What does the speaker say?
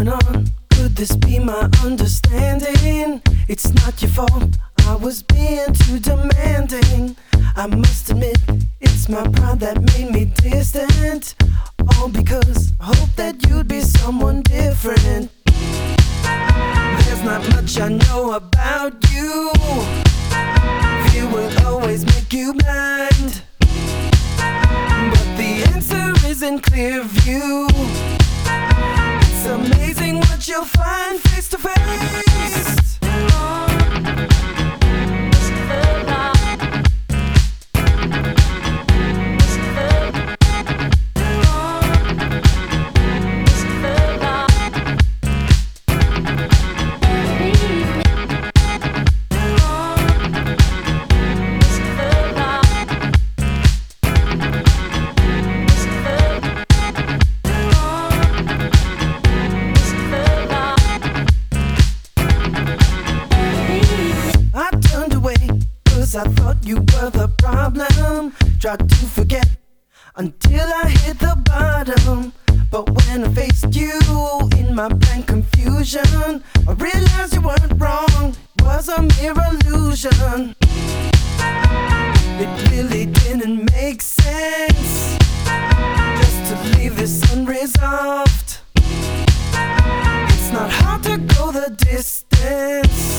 going on? Could this be my understanding? It's not your fault, I was being too demanding. I must admit, it's my pride that made me distant. All because I hope that you'd be someone different. There's not much I know about you. Fear will always make you blind, but the answer is in clear view. It's amazing what you'll find face to face. I thought you were the problem. Tried to forget until I hit the bottom. But when I faced you in my blank confusion, I realized you weren't wrong, it was a mere illusion. It really didn't make sense just to leave this unresolved. It's not hard to go the distance.